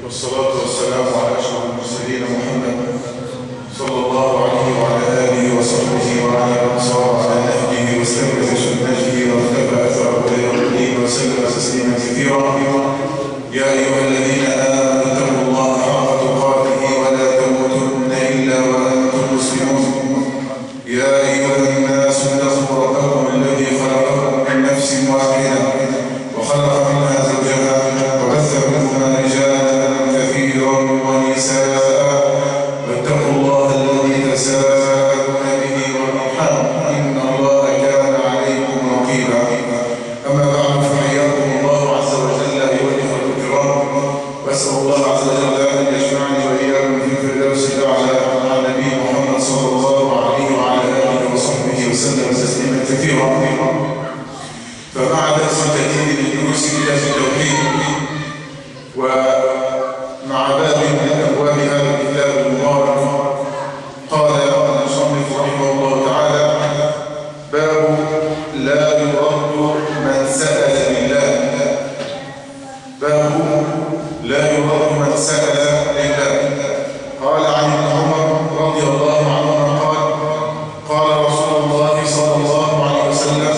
والصلاة والسلام على أشرف المرسلين محمد صلى الله عليه وعلى آله وصحبه وعلى من صار على نهجه واستمر بسنته واختفى أثره إلى يوم الدين وسلم تسليما كثيرا. يا أيها الذين آمنوا اتقوا الله حق تقاته ولا تموتن إلا وأنتم مسلمون. يا أيها الناس اتقوا ربكم الذي خلقكم من نفس واحدة وخلق منها زوجها وبث منهما رجالا كثيرا ونساء واتقوا الله الذي تساءلون به والأرحام إن الله كان عليكم رقيبا. أما بعد فحياكم الله عز وجل أيها الإخوة الكرام، وأسأل الله عز وجل أن يجمعني وإياكم في الفردوس الأعلى مع النبي محمد صلى الله عليه وعلى آله وصحبه وسلم تسليما كثيرا. فمع درس تأكيد لدروس كتاب التوحيد ومع باب من أبواب هذا الكتاب المبارك، قال المصنف رحمه الله تعالى: باب لا يرد من سأل لله. باب لا يرد من سأل لله. قال عن ابن عمر رضي الله عنهما قال: قال رسول الله صلى الله عليه وسلم: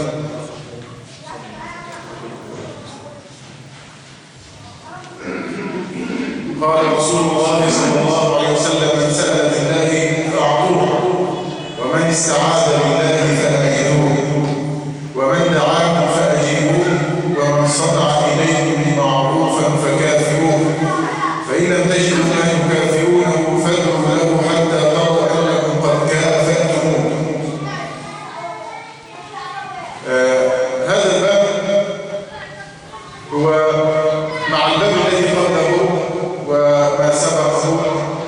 قال رسول الله صلى الله عليه وسلم: من سأل بالله فأعطوه، ومن استعاذ بالله فأجيبوه، ومن دعاكم فأجيبوه، ومن صنع إليكم معروفا فكافئوه، فإن لم تجدوا ما يكافئونه فادعوا له حتى تروا أنكم قد كافأتموه. هذا الباب هو مع الباب الذي قبله وما سبقه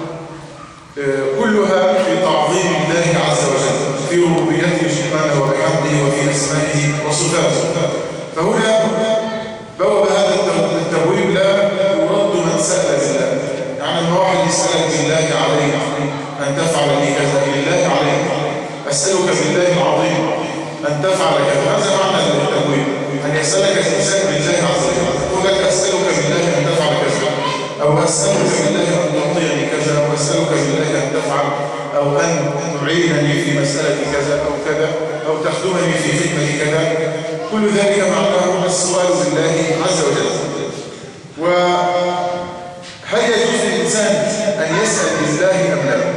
كلها في تعظيم الله عز وجل، في ربوبيته سبحانه وبحمده وفي أسمائه وصفاته. فهنا بوب هذا التبويب: لا يرد من سأل بالله. يعني لما واحد يسألك بالله عليك أن تفعل لي كذا، بالله عليك أسألك بالله العظيم أن تفعل كذا. هذا معنى التبويب، أن يسألك الإنسان بالله عز وجل، يقول لك أسألك بالله أن تفعل كذا، أو أسألك بالله أن تعطيني كذا، أو أسألك بالله أن تفعل، أو أن تعينني في مسألة كذا أو كذا، أو تخدمني في خدمة كذا. كل ذلك معناه السؤال بالله عز وجل. وهل يجوز للإنسان أن يسأل بالله أم لا؟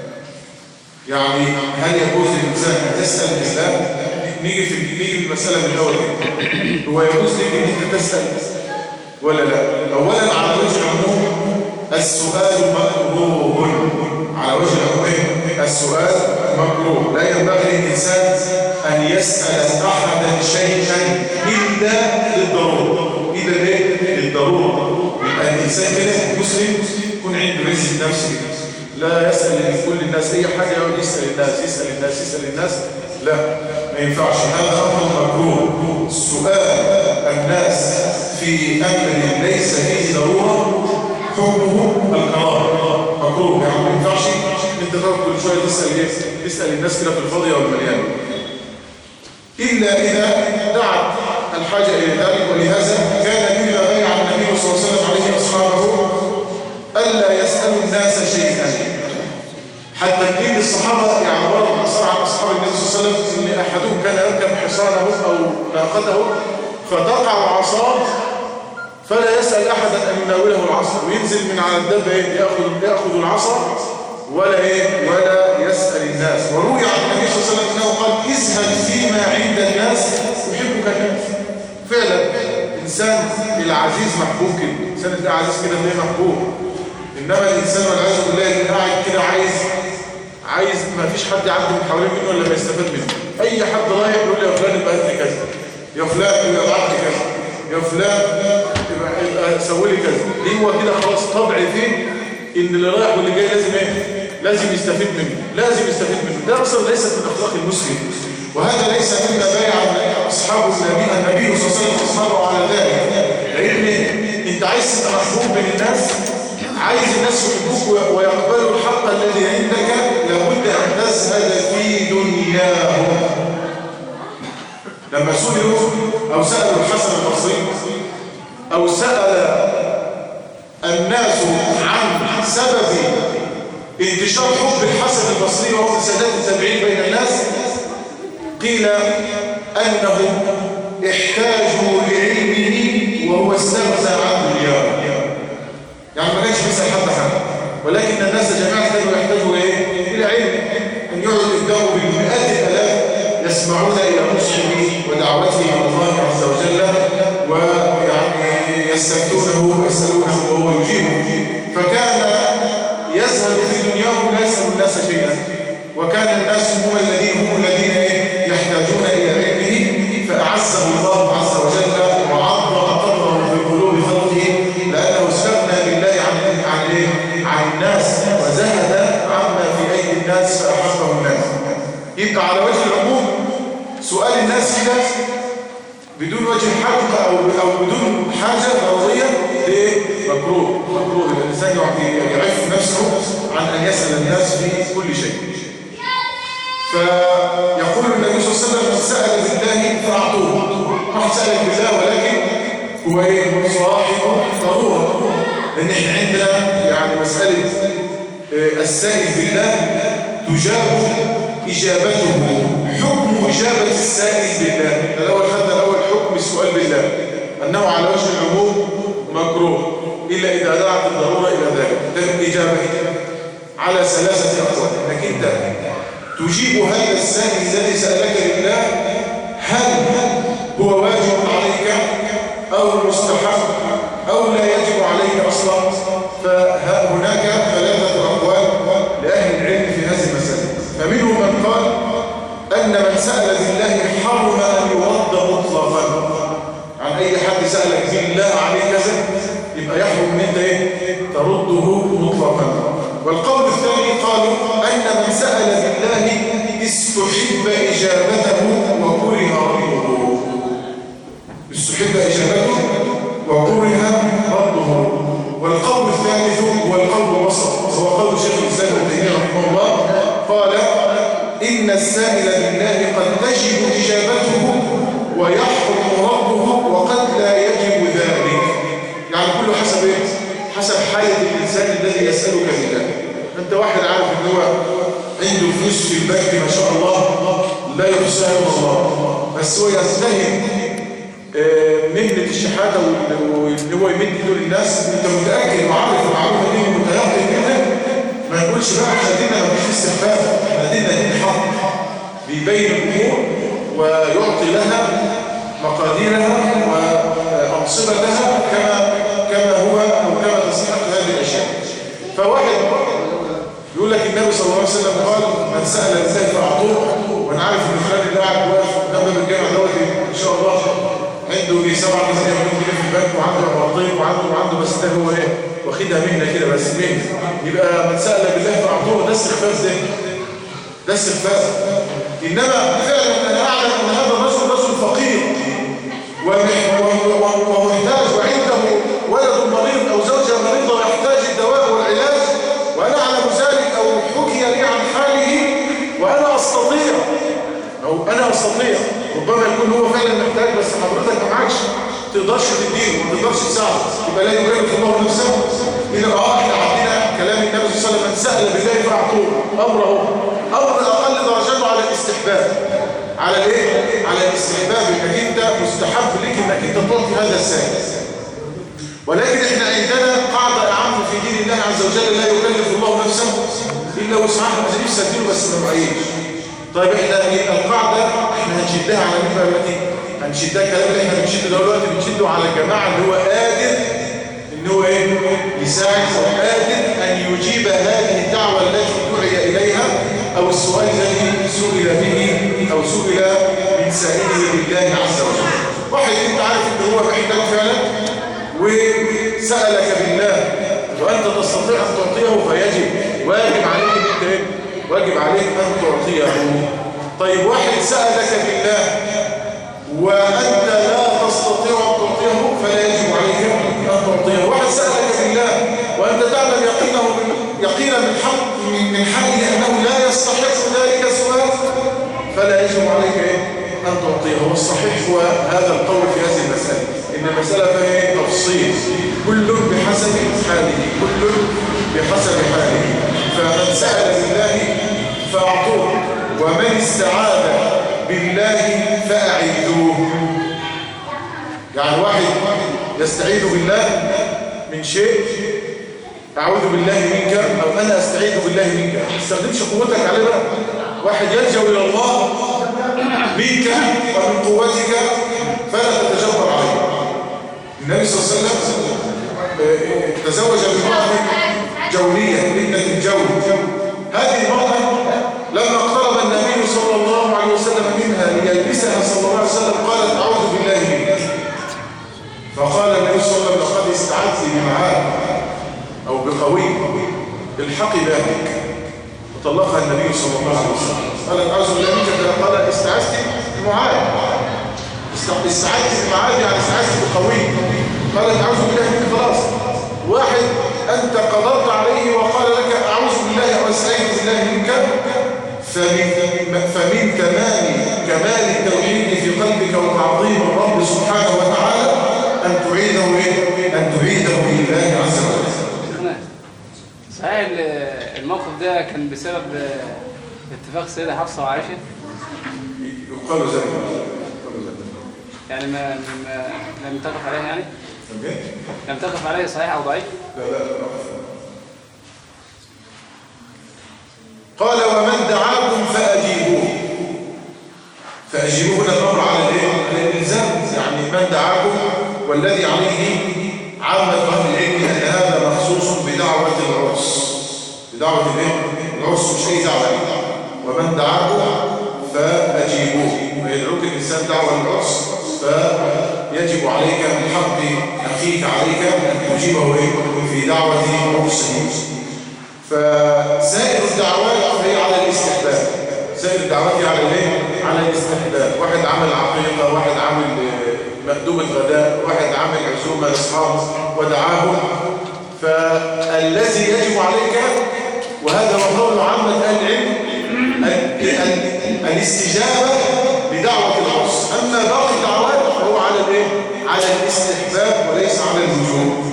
يعني هل يجوز للإنسان أن يسأل بالله؟ نيجي في المسألة من الأول، هو يجوز لك أن أنت تسأل ولا لا؟ أولا على وجه العموم السؤال مكروه، على وجه العموم السؤال مكروه. لا ينبغي للإنسان أن يسأل أحدا شيئا إلا للضرورة. إلا ليه؟ للضرورة. يبقى الإنسان كده مسلم يكون عنده عزة نفسه، لا يسأل كل الناس أي حاجة، يقعد يسأل الناس. لا، ما ينفعش، هذا أمر مكروه. سؤال الناس في أمر ليس فيه ضرورة حكمه الكراهة، مكروه. يعني ما ينفعش انت تقعد كل شويه تسال الناس كده في الفاضيه والمليان، الا اذا دعت الحاجه الى ذلك. ولهذا كان مما بايع النبي صلى الله عليه وسلم عليه اصحابه الا يسالوا الناس شيئا، حتى كثير الصحابه يعني برضه اثر عن اصحاب النبي صلى الله عليه وسلم ان احدهم كان يركب حصانه او ناقته فتقع عصاه فلا يسأل أحدا أن يناوله العصا، وينزل من على الدابة يأخذ العصا ولا يسأل الناس. وروي عن النبي صلى الله عليه وسلم أنه قال: ازهد فيما عند الناس يحبك الناس. فعلا إنسان العزيز محبوب كده، إنسان العزيز كده تلاقيه محبوب. إنما الإنسان والعياذ بالله اللي قاعد كده عايز ما فيش حد يعدي من حوالين منه ولا ما يستفاد منه. أي حد رايح يقول لي يا فلان ابقى هات لي كذا، يا فلان يبقى ابعت لي كذا، يا فلان يبقى سوي لي كذا. ليه؟ هو كده خلاص طبع فيه ان اللي رايح واللي جاي لازم يستفيد منه، ده اصلا ليست من اخلاق المسلم، وهذا ليس مما بايع اصحاب النبي صلى الله عليه وسلم اصحابه على ذلك. لان انت عايز تبقى محبوب بين الناس، عايز الناس يحبوك ويقبلوا الحق الذي عندك، لابد ان تزهد في دنياهم. لما سئلوا أو سألوا الحسن البصري أو سأل الناس عن سبب انتشار حب الحسن البصري وهو سادات التابعين بين الناس؟ قيل أنهم احتاجوا لعلمه وهو استغنى عن دنياه. يعني ما كانش بيسأل حد حاجة، ولكن الناس جميعا كانوا يحتاجوا إلى علم، أن يقعد قدامه بالمئات الآلاف يسمعون إلى نصحه ودعوته من الله عز وجل، ويعني يستفتونه ويسألونه وهو يجيبه. فكان يزهد في دنياه لا يسأل الناس شيئا، وكان الناس هم الذين يحتاجون إلى علمه، فأعزه الله عز وجل وعظم قدره في قلوب خلقه، لأنه استغنى بالله عن الناس وزهد عما في أيدي الناس فأحبه الناس. يبقى على وجه العموم سؤال الناس كده بدون وجه حق أو بدون حاجة ضرورية مكروه الإنسان يعف نفسه عن أن يسأل الناس في كل شيء. فيقول النبي صلى الله عليه وسلم: من سأل بالله فأعطوه. واحد سألك بالله ولكن هو صاحب ضرورة، لأن احنا عندنا يعني مسألة السائل بالله تجاب إجابته، حكم إجابة السائل بالله. الأول خدنا حكم السؤال بالله أنه على وجه العموم مكروه إلا إذا دعت الضرورة إلى ذلك. لكن إجابة على 3 أقوال، أنك أنت تجيب هذا السائل الذي سألك لله، هل هو واجب عليك أو مستحب أو لا يجب عليك أصلا. فهناك 3 أقوال لأهل العلم في هذه المسألة. فمنهم من قال أن من سأل بالله حرم أن يرد مطلقا. عن أي حد سألك بالله عليه كذا يبقى يحرم أن أنت ترده مطلقا. والقول الثاني قالوا أن من سأل بالله استحب إجابته وكره رده. استحب إجابته وكره رده. والقول الثالث هو القول الوسط، هو قول شيخ الإسلام ابن تيمية رحمه الله، قال إن السائل بالله قد تجب إجابته ويحرم رده وقد لا يجب ذلك. يعني كله حسب حسب حالة الإنسان الذي يسألك بالله. أنت واحد عارف إن هو عنده فلوس في البنك ما شاء الله لا يحصيها إلا الله، بس هو يستهم مهنة الشحاتة واللي هو يمد ايده للناس. أنت متأكد وعارف المعلومة دي ومتيقن منها، ما نقولش بقى احنا ديننا ما فيش استخفاف، احنا ديننا دين حق بيبين الأمور ويعطي لها مقاديرها وأنصبتها كما هو أو كما تستحق هذه الأشياء. فواحد يقول لك النبي صلى الله عليه وسلم قال: من سأل بالله فأعطوه. وأنا عارف إن فلان اللي قاعد واقف قدام باب الجامع دلوقتي إن شاء الله عنده 7 مليون جنيه في البنك وعنده عمارتين وعنده بس ده هو واخدها مهنة كده بس مهنة. يبقى من سأل بالله فأعطوه، ده استخفاف. ده استخفاف. إنما فعلا أنا أعلم أن هذا الرجل فقير ومحتاج وعنده ولد مريض أو زوجة مريضة ويحتاج الدواء والعلاج، وأنا أعلم ذلك أو حكي لي عن حاله وأنا أستطيع ربما يكون هو فعلا محتاج، بس حضرتك ما معكش تقدرش تديله، ما تقدرش تساعده، يبقى لا يكلف الله نفسه إلا احنا عندنا كلام النبي صلى الله عليه وسلم: من سأل بالله فأعطوه. أمر أقل درجاته على الاستحباب. على على الاستحباب، انك انت مستحب لك انك انت تعطي هذا السائل. ولكن احنا عندنا قاعدة أعم في دين الله عز وجل: لا يكلف الله نفسا إلا وسعها. ما نفسي اديله بس ما معيش. طيب احنا القاعدة احنا هنشدها على مين بقى دلوقتي؟ هنشدها الكلام اللي احنا بنشده دلوقتي بنشده على الجماعة اللي هو قادر ان هو يساعد وقادر ان يجيب هذه الدعوة التي دعي اليها او السؤال الذي سئل به او سئل من سائله بالله عز وجل. واحد انت عارف ان هو محتاج فعلا وسألك بالله وانت تستطيع ان تعطيه، فيجب واجب عليك ان انت واجب عليك ان تعطيه. طيب واحد سألك بالله وأنت لا تستطيع أن تعطيه، فلا يجب عليك أن تعطيه. واحد سألك بالله وأنت تعلم يقينا من حقه أنه لا يستحق ذلك السؤال، فلا يجب عليك أن تعطيه. والصحيح هو هذا القول في هذه المسألة، إن المسألة فيها تفصيل كل بحسب حاله. استعاذ بالله فأعيذوه. يعني واحد يستعيذ بالله من شيء، أعوذ بالله منك، أو أنا أستعيذ بالله منك، ما تستخدمش قوتك عليه بقى. واحد يلجأ إلى الله منك ومن قوتك فلا تتجبر عليه. النبي صلى الله عليه وسلم تزوج بامرأة جولية، ابنة الجول. هذه المرأة لما اقترب النبي صلى الله عليه وسلم منها ليلبسها صلى الله عليه وسلم قالت أعوذ بالله منك. فقال النبي صلى الله عليه وسلم لقد استعذت بمعاد أو بقوي الحقي بأهلك. وطلقها النبي صلى الله عليه وسلم. قال أعوذ بالله منك، قال استعذت بمعاد. استعذت بمعاد يعني استعذت بقوي. قال أعوذ بالله منك. خلاص، واحد أنت قدرت عليه وقال لك أعوذ بالله أو استعيذ بالله منك، فمن تمام كمال التوحيد في قلبك وتعظيم الرب سبحانه وتعالى أن تعيده لله عز وجل. صحيح الموقف ده كان بسبب اتفاق السيدة حفصة وعائشة؟ يقال ذلك يعني لم تقف عليه يعني؟ لم تقف عليه صحيح أو ضعيف؟ لا. قال ومن دعاكم فأجيبوه. فأجيبوه هنا الأمر على الإلزام، يعني من دعاكم، والذي عليه عامة أهل العلم أن هذا مخصوص بدعوة العرس. بدعوة العرس مش أي دعوة. ومن دعاكم فأجيبوه، فيدعوك الإنسان دعوة العرس فيجب عليك من حق أخيك عليك أن تجيبه في دعوة عرسه. فسائر الدعوات هي على الاستحباب. سائر الدعوات هي على الاستحباب. واحد عمل عقيقة، واحد عمل مأدوبة غداء، واحد عمل عزومة لأصحابه ودعاهم. فالذي يجب عليك، وهذا مطلوب عامة أهل العلم، الاستجابة لدعوة العرس. أما باقي الدعوات فهو على الاستحباب وليس على الوجوب.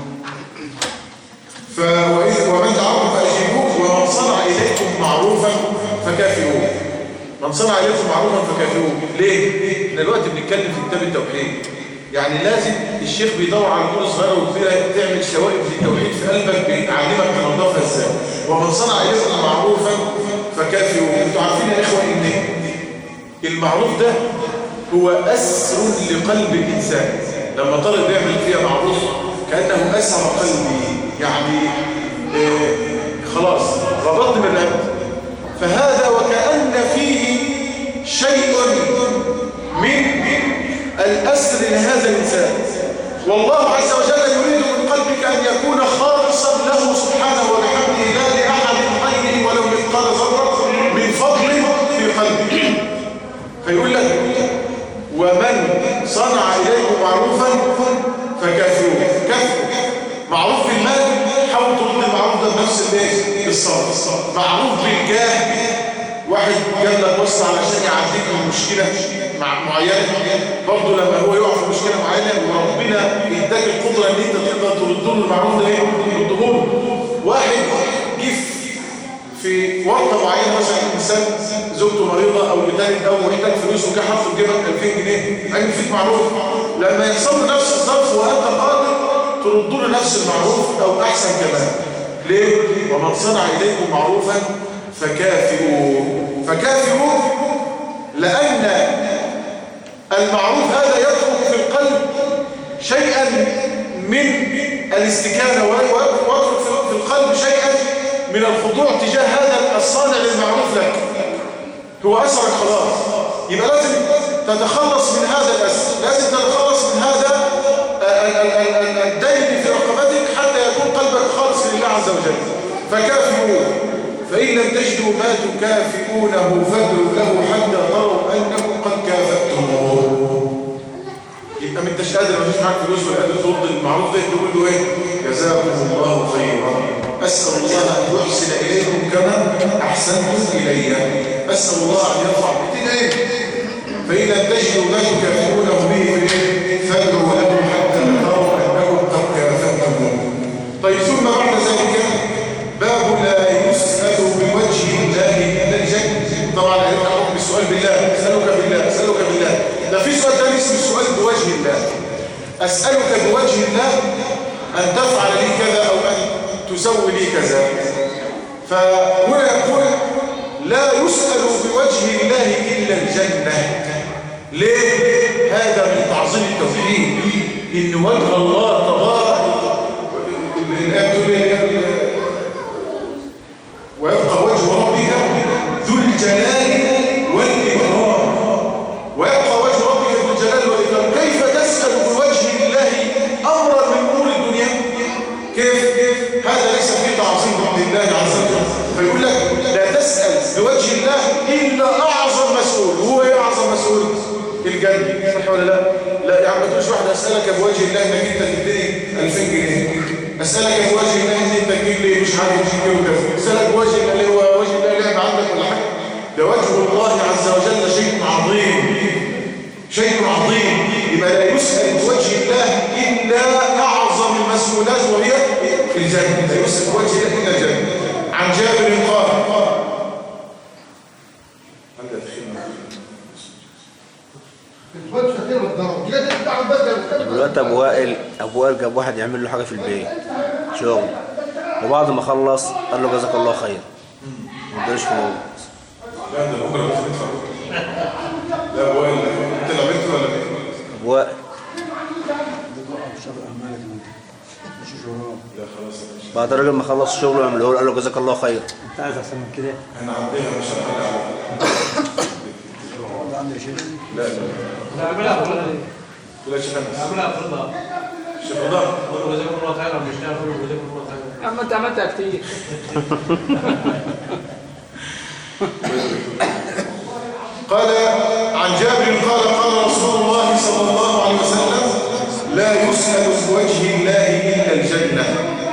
ومن دعاكم فأجيبوه ومن صنع إليكم معروفا فكافئوه. من صنع إليكم معروفا فكافئوه. ليه؟ دلوقتي بنتكلم في كتاب التوحيد، يعني لازم الشيخ بيدور على كل صغيرة وكبيرة تعمل شوائب في التوحيد في قلبك، بيعلمك تنظفها ازاي. ومن صنع إليكم معروفا فكافئوه. انتوا عارفين يا إخوة إن المعروف ده هو أسر لقلب الإنسان. لما طالب يعمل فيها معروف كأنه أسر قلبي، يعني خلاص ربطت بالرب. فهذا وكأن فيه شيء من الأسر لهذا الإنسان. والله عز وجل يريد من قلبك أن يكون خالصا له سبحانه وبحمده، لا لأحد غيره ولو مثقال ذرة من فضله في قلبك. فيقول لك ومن صنع إليكم معروفا فكافئوه. كافئوا معروف بالمال، حاول ترد المعروف ده بنفس الصبر. معروف بالجاه، واحد جاب لك وصل علشان يعديك من مشكله معينه، برضه لما هو يقع في مشكله معينه وربنا يديك القدره ان انت تقدر ترد له المعروف ده، ترده له. واحد جه في ورطه معينه، مثلا انسان زوجته مريضه او بتالت او محتاج فلوس وجه حط في جيبك 2000 جنيه، عامل فيك معروف. لما يحصل له نفس الظرف وانت قادر تردوا له نفس المعروف أو أحسن كمان. ليه؟ ومن صنع إليكم معروفا فكافئوه لأن المعروف هذا يترك في القلب شيئا من الاستكانة، ويترك في القلب شيئا من الخضوع تجاه هذا الصانع للمعروف لك. هو أسرك خلاص، يبقى لازم تتخلص من هذا الأسر، لازم تتخلص من هذا الدين في رقبتك حتى يكون قلبك خالص لله عز وجل. فكافئوه، فإن لم تجدوا ما تكافئونه فادعوا له حتى تروا أنكم قد كافأتموه. يبقى ما انتش قادر، ما فيش معاك فلوس ولا قادر ترد المعروف ده، تقول له ايه؟ جزاكم الله خيرا، أسأل الله أن يحسن إليكم كما أحسنتم إلي. أسأل الله أن يرفع بتنا فإن لم تجدوا ما تكافئونه به فادعوا له حتى تروا أنكم قد كافأتموه. طيب ثم بعد ذلك باب لا يسأل بوجه الله إلا الجنة. طبعا أسألك بوجه الله أن تفعل لي كذا أو أن تسوي لي كذا. فهنا يقول لا يسأل بوجه الله إلا الجنة. ليه؟ هذا من تعظيم التوحيد، إن وجه الله تبارك ويبقى وجه ربك ذو الجلال والإكرام، ويبقى وجه ربك ذو الجلال والإكرام. كيف تسأل بوجه الله أمرا من أمور الدنيا؟ كيف؟ هذا ليس فيه تعظيم لله عز وجل. فيقول لك لا تسأل بوجه الله إلا أعظم مسؤول. هو إيه أعظم مسؤول؟ الجنة، صح ولا لا؟ لا يا عم ما تقولش واحد أسألك بوجه الله إنك أنت تديني 2000 جنيه، أسألك بوجه الله إن أنت تجيب لي مش عارف تجيب وكذا، أسألك بوجه الله اللي هو وجه الله لعب عندك ولا حاجة. ده وجه الله عز وجل شيء عظيم، شيء عظيم. يبقى لا يسأل بوجه الله إلا أعظم المسؤولات وهي الجنة. لا يسأل بوجه الله إلا الجنة. عن جابر قال دلوقتي ابو وائل جاب واحد يعمل له حاجه في البيت شغل، وبعد ما خلص قال له جزاك الله خير، ما ادالوش فلوس. لا ده بكره بس ندفع. لا ابو وائل انت اللي عملته ولا ايه؟ ابو وائل لا خلاص بعد الراجل ما خلص شغله عمله له، قال له جزاك الله خير. انت عايز احسن من كده؟ احنا عندنا مش عندي شيء. لا اعملها لا شيخ اعملها فرضا. شيخ رضا قول جزاكم الله خيرا، مش تعرفوا جزاكم الله خيرا. يا عم انت عملتها كتير. قال عن جابر قال قال رسول الله صلى الله عليه وسلم لا يسأل بوجه الله إلا الجنة.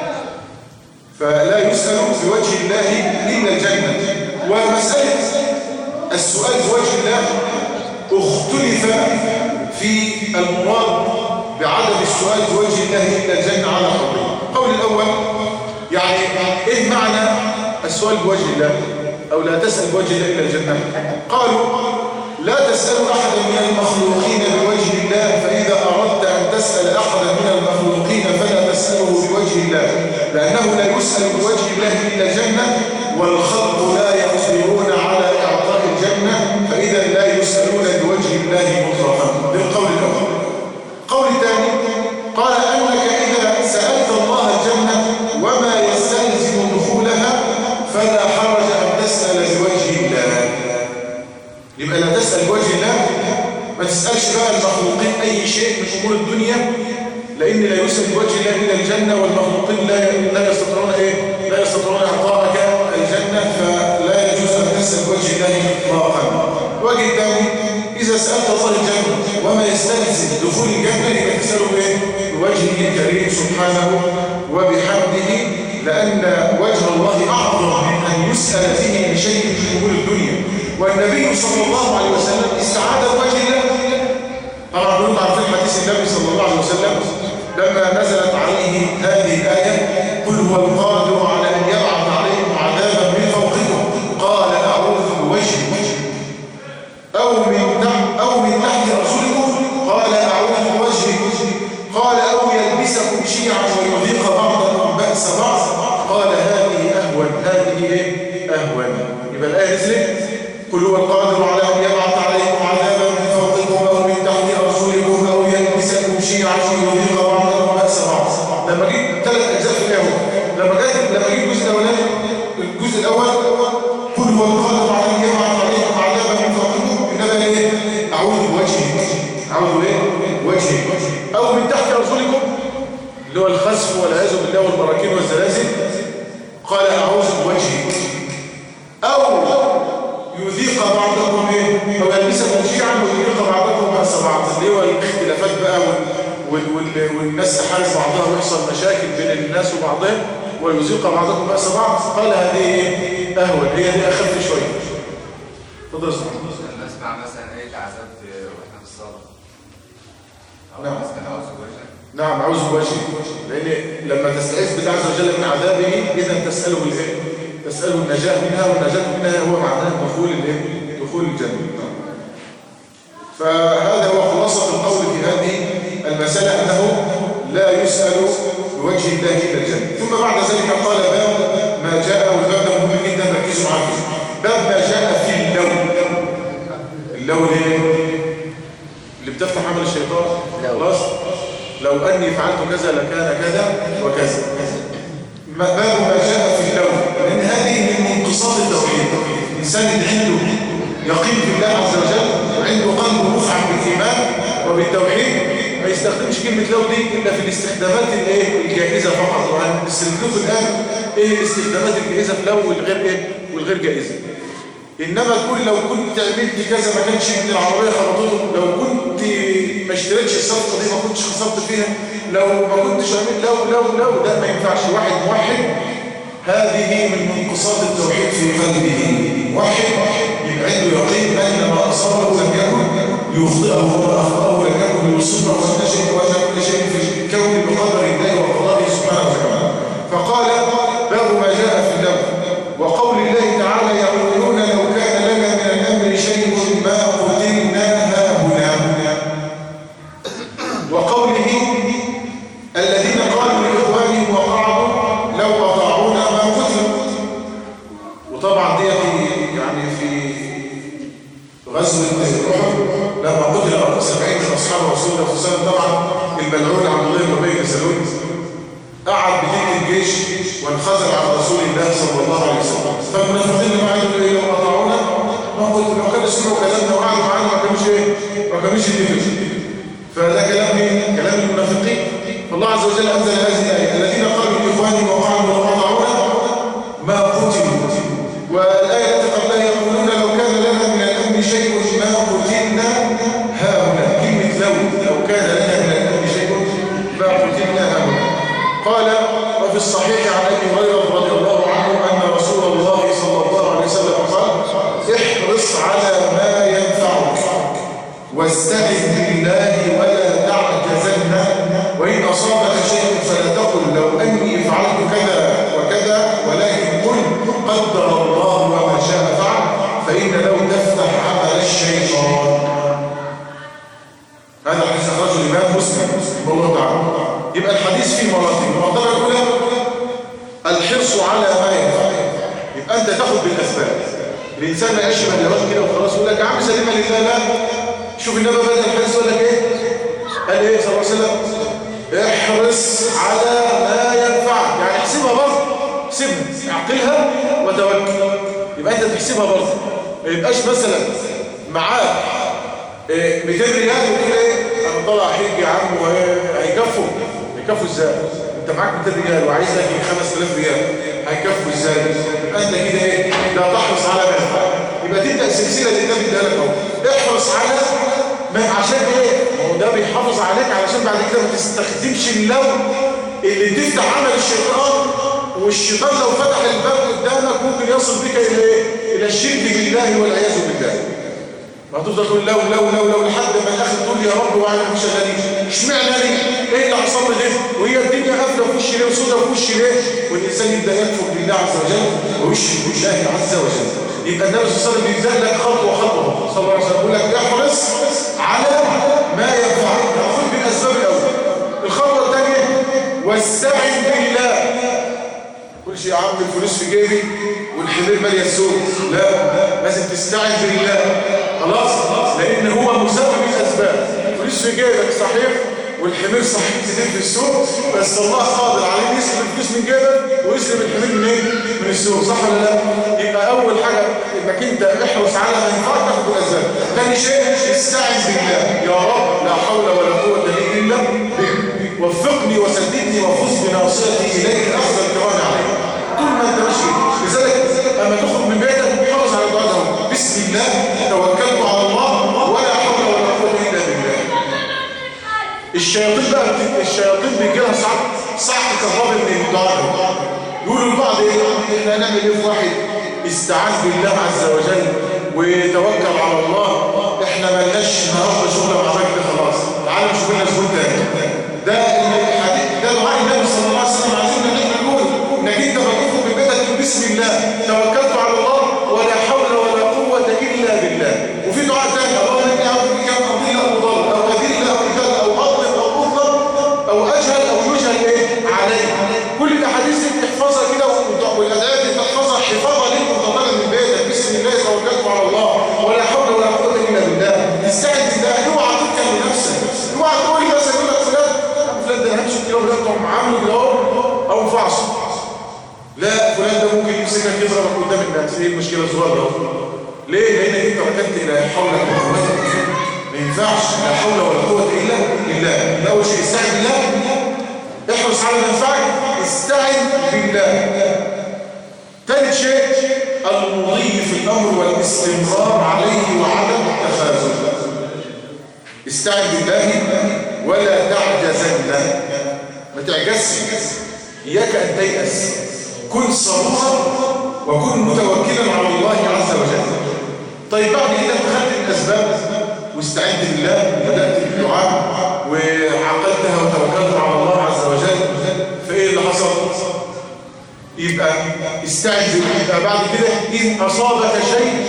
فلا يسأل بوجه الله إلا الجنة. ومسألة السؤال بوجه الله اختلف في المراد بعدم السؤال بوجه الله إلا الجنة على قولين. القول الأول يعني إيه معنى السؤال بوجه الله أو لا تسأل بوجه الله إلا الجنة؟ قالوا لا تسأل أحدا من المخلوقين بوجه الله، فإذا أردت أن تسأل أحدا من المخلوقين فلا تسأله بوجه الله، لأنه لا يسأل بوجه الله إلا الجنة، والخلق لا يقدرون على إعطاء الجنة، فإذا لا يسألون بوجه الله مطلقا. بالقول الأول. القول الثاني قال أنك إذا سألت الله الجنة وما يستلزم دخولها فلا حرج أن تسأل بوجه الله. يبقى لا تسأل بوجه الله، ما تسألش بقى المخلوقين أي شيء من أمور الدنيا، لأن لا يسأل بوجه الله إلا الجنة، والمخلوقين لا يستطيعون لا يستطيعون إعطاءك الجنة، فلا يجوز أن تسأل بوجه الله إطلاقا. وجه الثاني إذا سألت الله الجنة وما يستلزم دخول الجنة يبقى تسأله بوجهه الكريم سبحانه وبحمده، لأن وجه الله أعظم من أن يسأل فيه بشيء من أمور الدنيا. والنبي صلى الله عليه وسلم استعاذ بوجه الله. طبعا كلكم عارفين حديث النبي صلى الله عليه وسلم لما نزلت عليه هذه الآية قل هو القادر على أن يبعث عليكم عذابا من فوقكم قال أعوذ بوجهه أو من تحت رسولكم قال أعوذ بوجهه قال أو يلبسكم شيعا ويذيق بعضكم بأس بعض قال هذه أهون. يبقى الآية نزلت قل هو القادر على أن يبعث عليكم عذابا من فوقكم أو من تحت أرجلكم أو يلبسكم شيعا ويذيق بعضكم بأس بعض. لما جيت 3 أجزاء في الآية، لما جيت الجزء الأولاني الجزء الأول قل هو القادر على أن يبعث عليكم عذابا من فوقكم، إنما إيه؟ أعوذ بوجهه أو من تحت أرجلكم اللي هو الخسف والعياذ بالله والبراكين والزلازل قال أعوذ بوجهه أو يذيق بعضكم أو يلبسكم شيعا ويذيق بعضكم بأس بعض، اللي هو الاختلافات بقى والناس تحارب بعضها ويحصل مشاكل بين الناس وبعضهم ويذيق بعضكم بأس بعض. قال هذه أهون، هي دي أخف شوية. تفضل. نسمع مثلا ايه عذاب واحنا في الصلاه. نعم أعوذ بوجهه، لأن لما تستعيذ بالله عز وجل من عذابه إذا تسأله النجاة منها، والنجاة منها هو معناه دخول الجنة. فهذا هو خلاصة القول في هذه المسألة، أنه يسأل بوجه الله إلا الجنة. ثم بعد ذلك قال باب ما جاء، والباب ده مهم جدا ركزوا معايا، باب ما جاء في اللون. اللون اللي بتفتح عمل الشيطان. خلاص، لو أني فعلت كذا لكان كذا وكذا. باب ما جاء في اللون، لأن هذه من منقصات التوحيد. الإنسان اللي عنده يقين في الله عز وجل وعنده قلبه مفعم بالإيمان وبالتوحيد ما يستخدمش كلمة لو دي إلا في الاستخدامات الجائزة فقط. وهنستخدمه الآن إيه الاستخدامات الجائزة في لو والغير جائزة. إنما كل لو كنت عملت كذا ما كانش من العربية خبطته، لو كنت ما اشتريتش الصفقة دي ما كنتش خسرت فيها، لو ما كنتش عملت لو ده ما ينفعش. واحد موحد هذه من منقصات التوحيد في قلبه. واحد يبقى عنده يقين أن ما أصابه لم يكن يخطئه وما أخطأه لم يكن يصيبه، وأن كل شيء في الكون بقدر الله وقضائه سبحانه وتعالى. فقال باب ما جاء في اللون. وقول الله تعالى يقولون لو كان لنا من الأمر شيء ما قتلنا هاهنا. وقوله الذين قالوا لإخوانهم وقعدوا لو أطاعونا ما قتلوا. وطبعا دي يعني في غزوة أحد لما قتل 70 من أصحاب رسول الله صلى الله عليه وسلم، طبعا الملعون عبد الله بن أبي بن سلول قعد بدين الجيش وانخزل عن رسول الله صلى الله عليه وسلم. فالمنافقين اللي معاه يقولوا لو أطاعونا ما قلت، لو كانوا سمعوا كلامنا وقعدوا معانا ما كانوش يدفعوا. فده كلام المنافقين. فالله عز وجل أنزل هذه الآية الذين قالوا لإخوانهم وقعدوا لو أطاعونا ما قتلوا. والآية التي قبلها يقولون لو كان لنا من الأمر شيء ما قتلنا هاهنا. كلمة لو كان لنا من الأمر شيء ما قتلنا هاهنا. قال وفي الصحيح عن أبي هريرة رضي الله عنه أن رسول الله صلى الله عليه وسلم قال احرص على ما ينفعك واستعذ بالله ولا تعجزن، وإن أصابك شيء فلا تقل لو أني فعلت كذا وكذا، ولكن قل قدر الله وما شاء فعل، فإن لو تفتح عمل الشيطان. هذا الحديث أخرجه الإمام مسلم رحمه الله تعالى. يبقى الحديث فيه مراتب. المرتبة الأولى الحرص على ما ينفع. يبقى أنت تاخد بالأسباب. الإنسان ما يعيش مليارات كده وخلاص يقول لك يا عم سلمها لله. لا، شوف النبي بدأ الحديث يقول لك إيه؟ قال إيه صلى الله عليه وسلم؟ احرص على ما ينفعك. يعني احسبها برضه، احسبها، اعقلها وتوكل. يبقى أنت تحسبها برضه. ما يبقاش مثلا معاك 200 ريال وتقول ايه انا طالع حج يا عم هيكفوا ازاي؟ انت معاك 200 ريال وعايز لك 5000 ريال هيكفوا ازاي؟ انت كده ايه؟ لا تحرص على ما ينفعك. يبقى تبدا سلسله النبي اداها لك اهو. احرص على ما، عشان ايه؟ ما هو ده بيحافظ عليك علشان بعد كده ما تستخدمش اللون اللي تفتح عمل الشيطان. والشيطان لو فتح الباب قدامك ممكن يصل بك الى ايه؟ الى الشرك بالله والعياذ بالله. ما تفضل تقول لو لحد ما الاخر تقول يا رب وانا مش شغالين. اشمعنى ليه؟ ايه اللي حصل لي ده؟ وهي الدنيا قافله في وشي ليه وسودة في وشي ليه؟ والانسان يبدا يكفر بالله عز وجل ويشرك بالله عز وجل. يبقى النبي صلى الله عليه وسلم بيبدا لك خطوه صلى الله عليه وسلم يقول لك احرص على ما ينفعك. خذ بالاسباب الاول. الخطوه الثانيه واستعن بالله. كل شيء يا عم الفلوس في جيبي والحمير ماليه السوق. لا، لازم تستعن بالله. خلاص، لان هو مسبب الاسباب. الفلوس في جيبك صحيح والحمير صحيح كتير في السوق، بس الله قادر عليه يسلب الفلوس من جيبك ويسلب الحمير من السوق، صح ولا لا؟ يبقى اول حاجه انك انت احرص على ما ينفعك تاخد الاسباب. ثاني شيء استعن بالله. يا رب لا حول ولا قوه الا بك، وفقني وسددني وخذ بناصيتي اليك اخذ الكرام عليك. طول ما انت ماشي. لذلك اما تخرج من بيتك حافظ على الدعاء ده. بسم الله توكلت على الله ولا حول ولا قوه الا بالله. الشياطين بيجي لها ساعه كهرباء من الدعاء. يقولوا لبعض ايه؟ احنا هنعمل ايه في واحد استعان بالله عز وجل وتوكل على الله، احنا مالناش النهارده شغل مع الراجل خلاص، تعالوا نشوف لنا زبون تاني. ده دعاء النبي صلى الله عليه وسلم. عايزين ان احنا نقول انك انت بتخرج من بيتك بسم الله توكلت على الله ولا حول ولا قوه الا بالله. وفي دعاء ثاني اللهم اني اعوذ بك من اضل او ضل او اذل او اذل او اظلم او اظلم او اجهل او يجهل قدام الناس، ايه المشكله صغيره؟ ليه؟ لانك انت ركنت الى حولك وقوتك. ما ينفعش لا حول ولا قوه الا بالله. اول شيء استعن بالله، احرص على منفعك، استعن بالله. ثالث شيء المضي في الامر والاستمرار عليه وعدم التخاذل. استعن بالله ولا تعجزن، ما تعجزش، اياك ان تيأس، كن صبورا وكن متوكلا على الله عز وجل. طيب بعد كده اتخذت الاسباب واستعنت بالله وبدات بالدعاء وعقلتها وتوكلت على الله عز وجل، فايه اللي حصل؟ يبقى استعن بالله. يبقى بعد كده ان اصابك شيء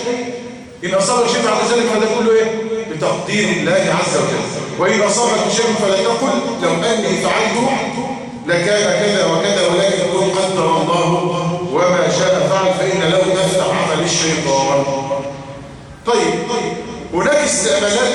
بعد ذلك فده كله ايه؟ بتقدير الله عز وجل. وان اصابك شيء فلا تقل لو اني فعلت لكان كذا وكذا، ولكن قل قدر الله وما شاء فعل، فإن لو تفتح عمل الشيطان. طيب هناك استعمالات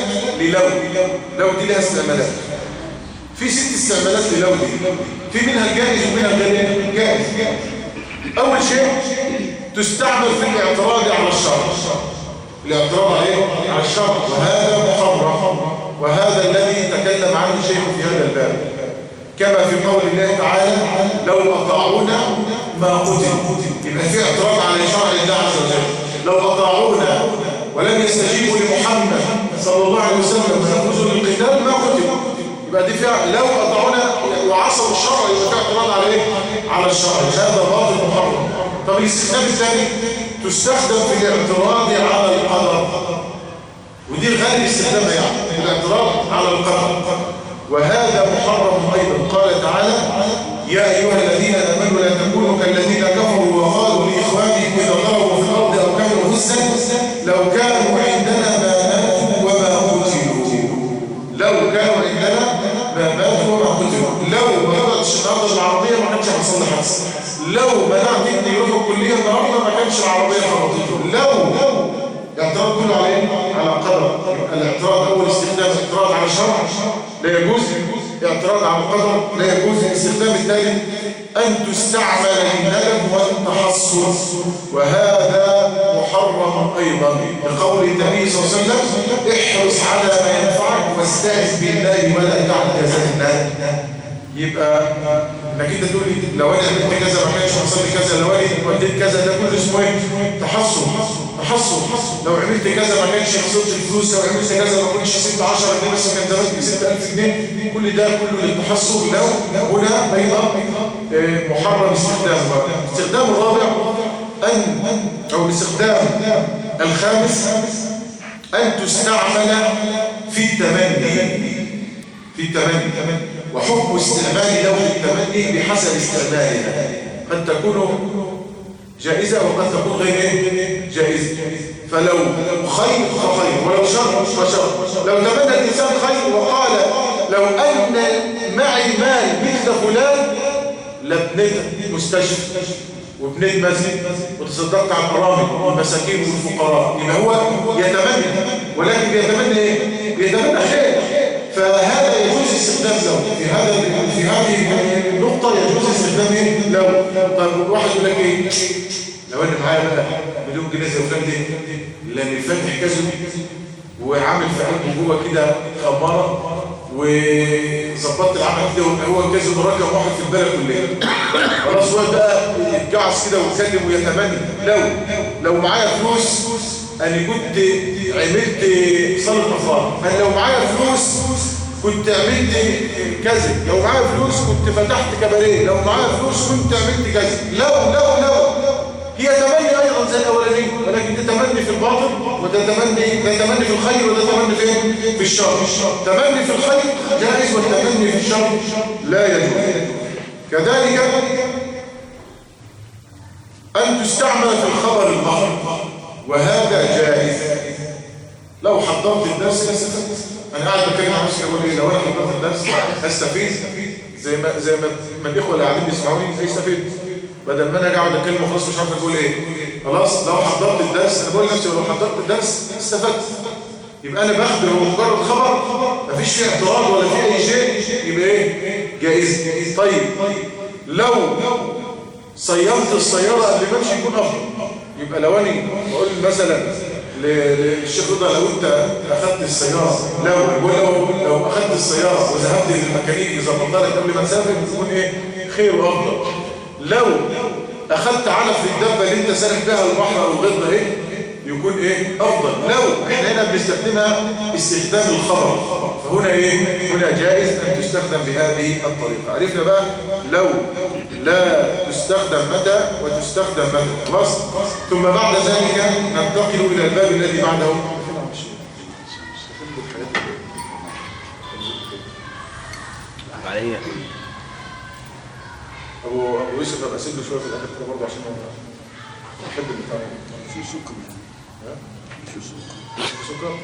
لو دي لها استعمالات. في 6 استعمالات للو دي، في منها الجائز ومنها الغير جائز. أول شيء تستعمل في الاعتراض على الشرع، الاعتراض على الشرع، وهذا محرم، وهذا الذي تكلم عنه الشيخ في هذا الباب، كما في قول الله تعالى لو أطاعونا ما قتلوا. يبقى في اعتراض على شرع الله عز وجل. لو أطاعونا ولم يستجيبوا لمحمد صلى الله عليه وسلم ويخرجوا للقتال ما قتلوا. يبقى دي فيها لو أطاعونا وعصوا الشرع، يبقى في اعتراض على ايه؟ على الشرع، هذا باطل محرم. طب الاستخدام الثاني تستخدم في الاعتراض على القدر، ودي غالب استخدامها يعني الاعتراض على القدر، وهذا محرم أيضا. قال تعالى يا أيها الذين آمنوا لا تكونوا كالذين كفروا وقالوا لإخوانهم إذا ضربوا في الأرض أو كانوا غزا لو كانوا عندنا ما ماتوا وما قتلوا. لو كانوا عندنا ما ماتوا وما قتلوا. لو ما قدرتش النهارده العربية ما كانش حصل لي حادثة. لو منعت ابني يروح الكلية النهارده ما كانش العربية خبطته. لو الاعتراض كله على ايه؟ على قدر. الاعتراض اول استخدام اعتراض على الشرع لا يجوز، اعتراض على القدر لا يجوز. الاستخدام الثاني ان تستعمل للندم والتحصر، وهذا محرم ايضا، لقول النبي صلى الله عليه وسلم احرص على ما ينفعك واستعذ بالله ولا تعجزن. يبقى انك انت تقول لي لو انا عملت كذا ما كانش حصل لي كذا، لو انا وديت كذا، ده كله اسمه ايه؟ تحصر. لو عملت كذا ما كانش خسرت الفلوس، لو عملت كذا ما كنتش كسبت 10 جنيه بس كان زمانك كسبت 1000 جنيه. كل ده كله للتحصر. لو هنا ايضا محرم استخدامه. الاستخدام الرابع او الاستخدام الخامس ان تستعمل في التمني. وحكم استعمال لون التمني بحسب استعمالها، قد تكون جائزة وقد تكون غير جائزة. فلو خير فخير ولو شر فشر. لو تمنى الإنسان خير وقال لو أن معي مال مثل فلان لبنيت مستشفى وبنيت مسجد وتصدقت على الأرامل والمساكين والفقراء، يبقى هو يتمنى، ولكن بيتمنى ايه؟ بيتمنى خير. فهذا يجوز استخدام لو في هذه النقطة يجوز استخدام ايه؟ لو. طيب واحد يقول لك ايه؟ لو انا معايا بقى مليون جنيه زي فلان دي، لان الفاتح كذب وعامل في قلبه جوه كده خمارة وظبطت العمل كده وهو كذب رقم واحد في البلد كلها، خلاص هو بقى يتجعص كده ويتكلم ويتمنى. لو معايا فلوس أنا كنت عملت صلاة أفراد، أنا لو معايا فلوس كنت عملت كذا، لو معايا فلوس كنت فتحت كباريه، لو معايا فلوس كنت عملت كذا. لو هي تمني أيضا زي الأولانية، ولكن ده تمني في الباطل، وده تمني في الخير، وده تمني في الشر. تمني في الخير جائز، والتمني في الشر لا يجوز. كذلك أن تستعمل في الخبر المحض، وهذا جائز. لو حضرت الدرس انا قاعد بتكلم عن نفسي اقول ايه؟ لو انا حضرت الدرس هستفيد زي ما الاخوه اللي قاعدين بيسمعوني هيستفيدوا، بدل ما انا قاعد اتكلم وخلاص مش عارف اقول ايه. خلاص لو حضرت الدرس انا بقول لنفسي لو حضرت الدرس استفدت، يبقى انا باخد هو مجرد خبر مفيش فيه اعتراض ولا فيه اي شيء، يبقى ايه؟ جائز. طيب لو صيرت السياره قبل ما امشي يكون افضل. يبقى لو انا بقول مثلا للشيخ رضا لو انت اخذت السياره لو اخذت السياره وذهبت للميكانيكي ظبطها لك قبل ما تسافر يكون ايه خير وافضل. لو اخذت علف للدبه اللي انت سارح بها البحر او الغيط ايه يكون ايه افضل. لو احنا هنا بنستخدمها استخدام الخبر فهنا ايه هنا جائز ان تستخدم بهذه الطريقه. عرفنا بقى لو لا تستخدم متى وتستخدم متى خلاص. ثم بعد ذلك ننتقل الى الباب الذي بعده. عليا ابو يوسف ابقى اسيب له شويه في الاخر كده برضه عشان بحب البتاع في سكر في سكر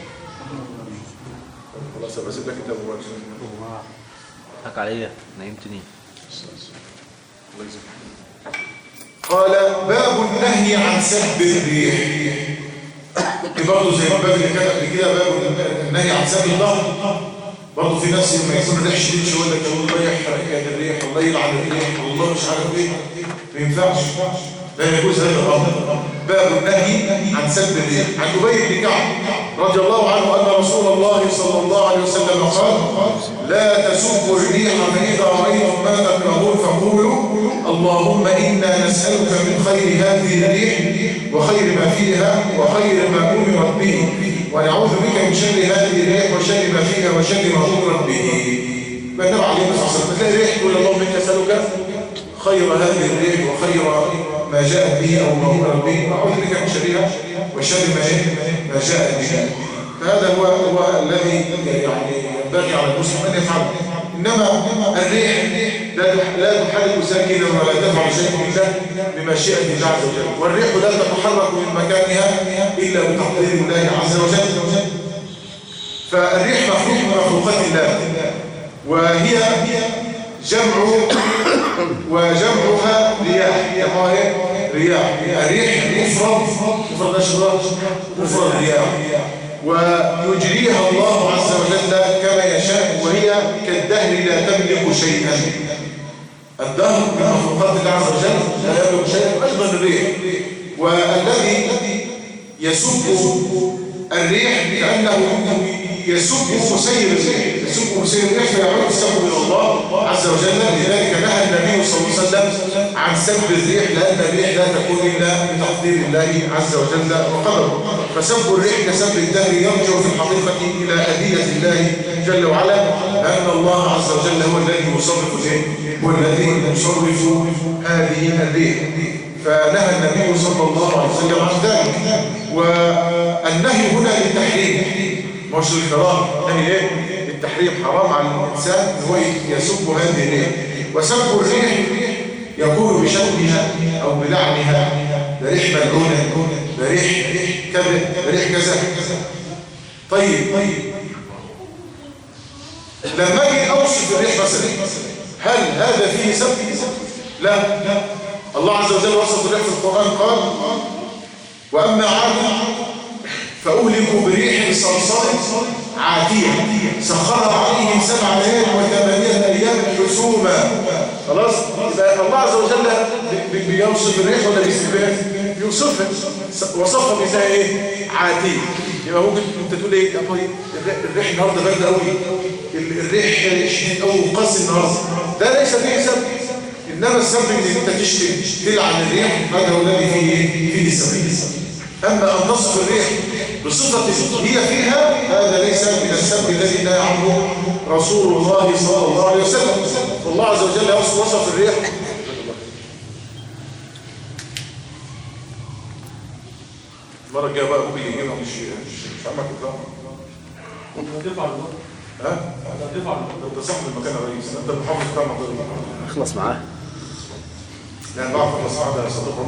خلاص ابقى اسيب لك انت ابو حك عليا نايمتني. الله يجزيك. قال باب النهي عن سب الريح. برضه زي الباب اللي كان قبل كده باب النهي عن سب الظهر. برضه في ناس لما يكون الريح شديد شويه يقول لك الله يحرق يد الريح الله يلعن الريح والله مش عارف ايه ما ينفعش لا يجوز هذا الامر. باب النهي عن سب الريح. عن ابي بن كعب رضي الله عنه ان رسول الله صلى الله عليه وسلم قال لا تسبوا الريح فاذا رايتم ما تكرهون فقولوا اللهم انا نسالك من خير هذه الريح وخير ما فيها وخير ما امرت به ونعوذ بك من شر هذه الريح وشر ما فيها وشر ما امرت به. فالنبي عليه الصلاه والسلام تلاقي ريح تقول اللهم اني اسالك خير هذه الريح وخير ما جاء به او ما امرت به ونعوذ بك من شرها وشر ما جاء به. فهذا هو الذي يعني ينبغي على المسلم ان يفعله. انما الريح لا تحرك ساكنا ولا تفعل شيء الا بمشيئه الله عز وجل. والريح لا تتحرك من مكانها الا بتقدير الله عز وجل. فالريح مخلوق من مخلوقات الله وهي وجمعها رياح. جمعها ايه؟ رياح. الريح مفرد اشراف مفرد رياح ويجريها الله عز وجل كما يشاء وهي كالدهر لا تملك شيئا. الدهر من مخلوقات الله عز وجل لا يملك شيئا ايضا الريح. والذي يسب الريح كانه يسب مسير الريح فيعود السب الى الله عز وجل. لذلك نهى النبي صلى الله عليه وسلم عن سب الريح لان الريح لا تكون الا بتقدير الله عز وجل وقدره. فسب الريح كسب الدهر يرجع في الحقيقه الى اذيه الله جل وعلا لان الله عز وجل هو الذي يصرف هو الذي يصرف هذه الريح. فنهى النبي صلى الله عليه وسلم عن ذلك. والنهي هنا للتحريم مش للكراهه. نهي ايه؟ التحريم. حرام على الانسان ان هو يسب هذه الريح. وسب الريح يكون بشتمها او بلعنها. ده ريح ملعونه ده ريح كذا ده ريح كذا. طيب لما اجي اوصف الريح مثلا هل هذا فيه سب؟ لا. الله عز وجل وصف الريح في القرآن قال وأما عاد فأهلكوا بريح صرصر عاتية سخرها عليهم 7 ليال و8 أيام حسوما. خلاص يبقى الله عز وجل بيوصف الريح ولا بيسبها؟ بيوصفها. وصفها بإنها ايه؟ عاتية. يبقى ممكن انت تقول ايه؟ طيب الريح النهارده برد قوي الريح شديد قوي وقاسي النهارده ده ليس فيه سبب. إنما السبب إن أنت تشتم تلعن الريح هذا هو الذي فيه السبب. أما أن تصف الريح بصفة هي فيها هذا ليس من السبب الذي نهى عنه رسول الله صلى الله عليه وسلم. فالله عز وجل وصف الريح المرة الجاية بقى ممكن يجيبها مش عمك إكرام هتدفع النور ها؟ هتدفع النور أنت صاحب المكان يا ريس أنت المحافظ بتاعنا اخلص معاه لا بعرف الأصحاب ده صدق.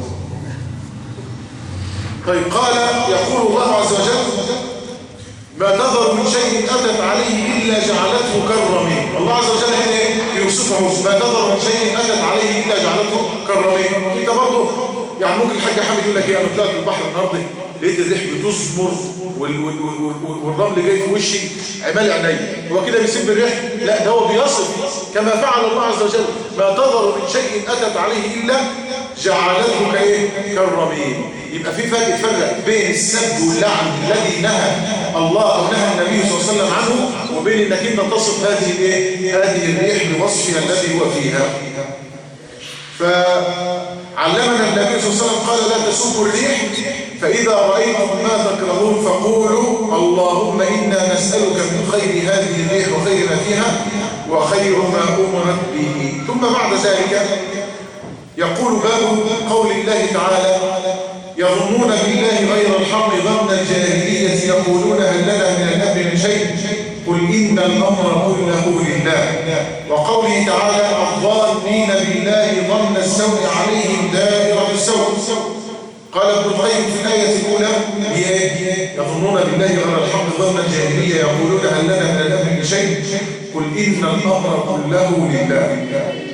طيب قال يقول الله عز وجل ما تذر من شيء أتت عليه إلا جعلته كالرميم. الله عز وجل هنا يوصفه ما تذر من شيء أتت عليه إلا جعلته كالرميم. انت برضه يعني ممكن الحاج حامد يقول لك ايه انا طلعت البحر النهارده لقيت الريح بتصمر والرمل جاي في وشي عمال عينيا. هو كده بيسب الريح؟ لا ده هو بيصف كما فعل الله عز وجل ما تذر من شيء أتت عليه إلا جعلته كايه؟ كالرميم. يبقى في فرق بين السب واللعن الذي نهى الله او نهى النبي صلى الله عليه وسلم عنه، وبين انك انت تصف هذه الايه؟ هذه الريح بوصفها الذي هو فيها. فعلمنا النبي صلى الله عليه وسلم قال لا تسبوا الريح، فإذا رأيتم ما تكرهون فقولوا اللهم إنا نسألك من خير هذه الريح وخير ما فيها وخير ما أمرت به. ثم بعد ذلك يقول باب قول الله تعالى يظنون بالله غير الحق ظن الجاهلية يقولون هل لنا من الأمر من شيء قل إن الأمر كله لله. وقوله تعالى الظانين بالله ظن السوء عليهم دائرة السوء. قال ابن القيم في الآية الأولى يظنون بالله غير الحق ظن الجاهلية يقولون هل لنا من الأمر من شيء قل إن الأمر كله لله.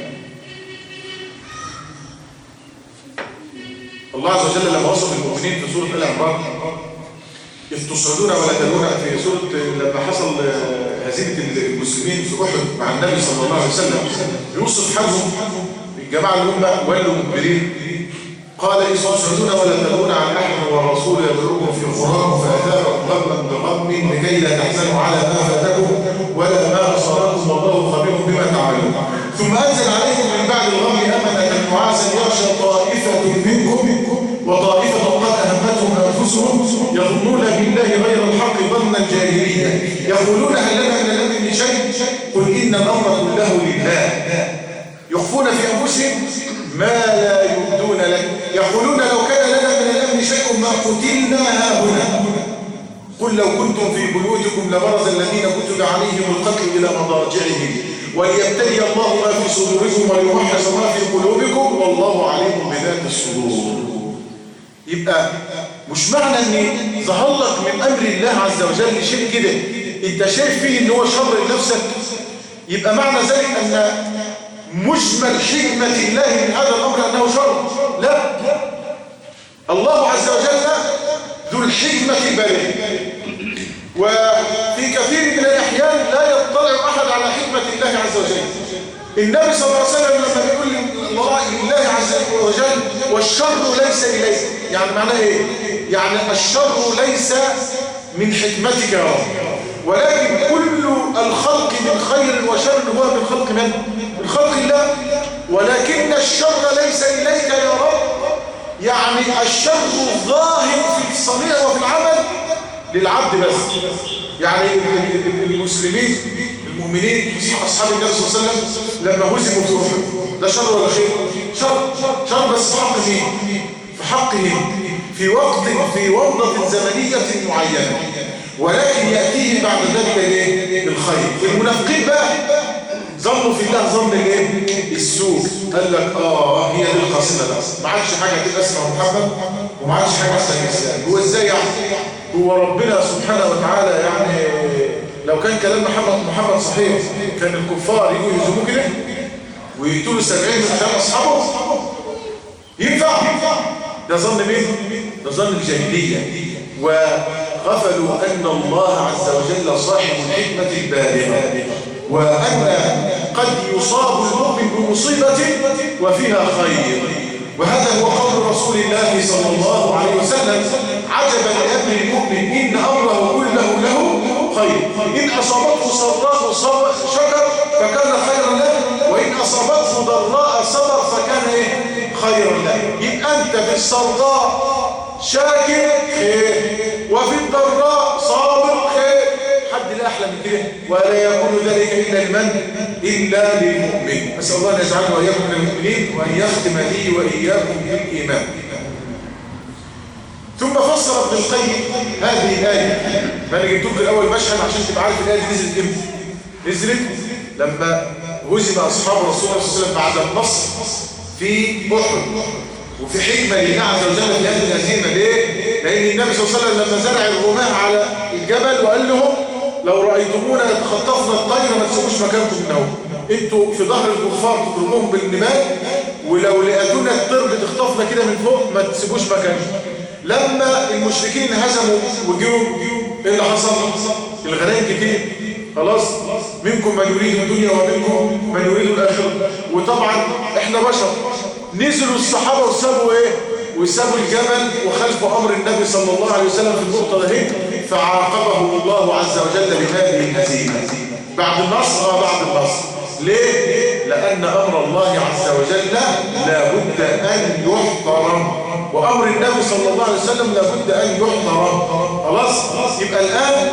الله عز وجل لما وصف المؤمنين في سورة آل عمران إذ تصعدون ولا تلون، في سورة لما حصل هزيمة المسلمين في أحد مع النبي صلى الله عليه وسلم يوصف حالهم الجماعة اللي هم ولوا مقبلين قال إذ تصعدون ولا تلون عن أحد والرسول يدعوكم في القرآن فأثابكم غما بغم لكي لا تحزنوا على ما فاتكم ولا ما أصابكم والله خبير بما تعملون. ثم أنزل عليكم من بعد الغم أمنة نعاسا يغشى طائفة منكم وطائفة قد أهمتهم أنفسهم يظنون بالله غير الحق ظن الجاهلية يقولون هل لنا من الأمر من شيء قل إن الأمر كله لله. يخفون في أنفسهم ما لا يبدون لك يقولون لو كان لنا من الأمر شيء ما قتلنا هاهنا قل لو كنتم في بيوتكم لبرز الذين كتب عليهم القتل إلى مضاجعهم وليبتلي الله ما في صدوركم وليمحص ما في قلوبكم والله عليم بذات الصدور. يبقى مش معنى ان ظهر لك من امر الله عز وجل شيء كده انت شايف فيه ان هو شر لنفسك يبقى معنى ذلك ان مجمل حكمة الله من هذا الامر انه شر. لا، الله عز وجل ذو الحكمة البالغة، وفي كثير من الاحيان لا يطلع احد على حكمة الله عز وجل. النبي صلى الله عليه وسلم لما بيقول لله عز وجل والشر ليس إليك، يعني معناه ايه؟ يعني الشر ليس من حكمتك يا رب، ولكن كل الخلق من خير وشر هو من خلق من؟ من خلق الله، ولكن الشر ليس إليك يا رب، يعني الشر ظاهر في الصنيع وفي العمل للعبد بس. يعني المسلمين المؤمنين أصحاب النبي صلى الله عليه وسلم لما هزموا في أحد ده شر ولا خير؟ شر بس في حق مين؟ في حقهم في وضعة زمنية معينة، ولكن يأتيه بعد ذلك الخير. المنافقين بقى ظنوا في الله ظن السوء، قال لك هي دي القصيدة بس ما عادش حاجة تبقى اسمها محمد وما عادش حاجة اسمها الإسلام. هو ازاي يعني؟ هو ربنا سبحانه وتعالى يعني لو كان كلام محمد صحيح كان الكفار يجوا يهزموه كده ويقتلوا 70 من خلال أصحابه؟ ينفع؟ ده ظن مين؟ ده ظن الجاهلية، وغفلوا أن الله عز وجل صاحب الحكمة البالغة، وأن قد يصاب المؤمن بمصيبة وفيها خير. وهذا هو قول رسول الله صلى الله عليه وسلم عجبا لأمر المؤمن إن أمره كله له خير، إن أصابته سراء شكر فكان خيرا له، وإن أصابته ضراء صبر فكان خيرا له. يبقى أنت في السراء شاكر خير وفي الضراء صابر خير. حد لا أحلى من كده، ولا يكون ذلك إلا لمن؟ إلا للمؤمن. أسأل الله أن يجعلنا وإياكم من المؤمنين وأن يختم لي وإياكم بالإيمان. ثم فسر ابن القيم هذه الآية. ما أنا جبتوك الأول مشهد عشان تبقى عارف الآية دي نزلت إمتى. نزلت لما هزم أصحاب رسول الله صلى الله عليه وسلم بعد النصر في أحد، وفي حكمة لله عز وجل في هذه الهزيمة. ليه؟ لأن النبي صلى الله عليه وسلم لما زرع الرماة على الجبل وقال لهم لو رأيتمونا يتخطفنا الطير ما تسيبوش مكانكم منهم، انتوا في ظهر الكفار تضربوهم بالنبال، ولو لقيتونا الطير بتخطفنا كده من فوق ما تسيبوش مكانكم. لما المشركين هزموا وجيوا ايه اللي حصل؟ الغنائم كتير خلاص، منكم من يريد الدنيا ومنكم من يريد الآخرة، وطبعا احنا بشر نزلوا الصحابة وسابوا ايه؟ وسابوا الجمل وخلفوا امر النبي صلى الله عليه وسلم في النقطة دي، فعاقبهم الله عز وجل بهذه الهزيمة بعد النصر. بعد النصر ليه؟ لأن أمر الله عز وجل لا بد أن يحترم، وأمر النبي صلى الله عليه وسلم لا بد أن يحترم. خلاص؟ يبقى الآن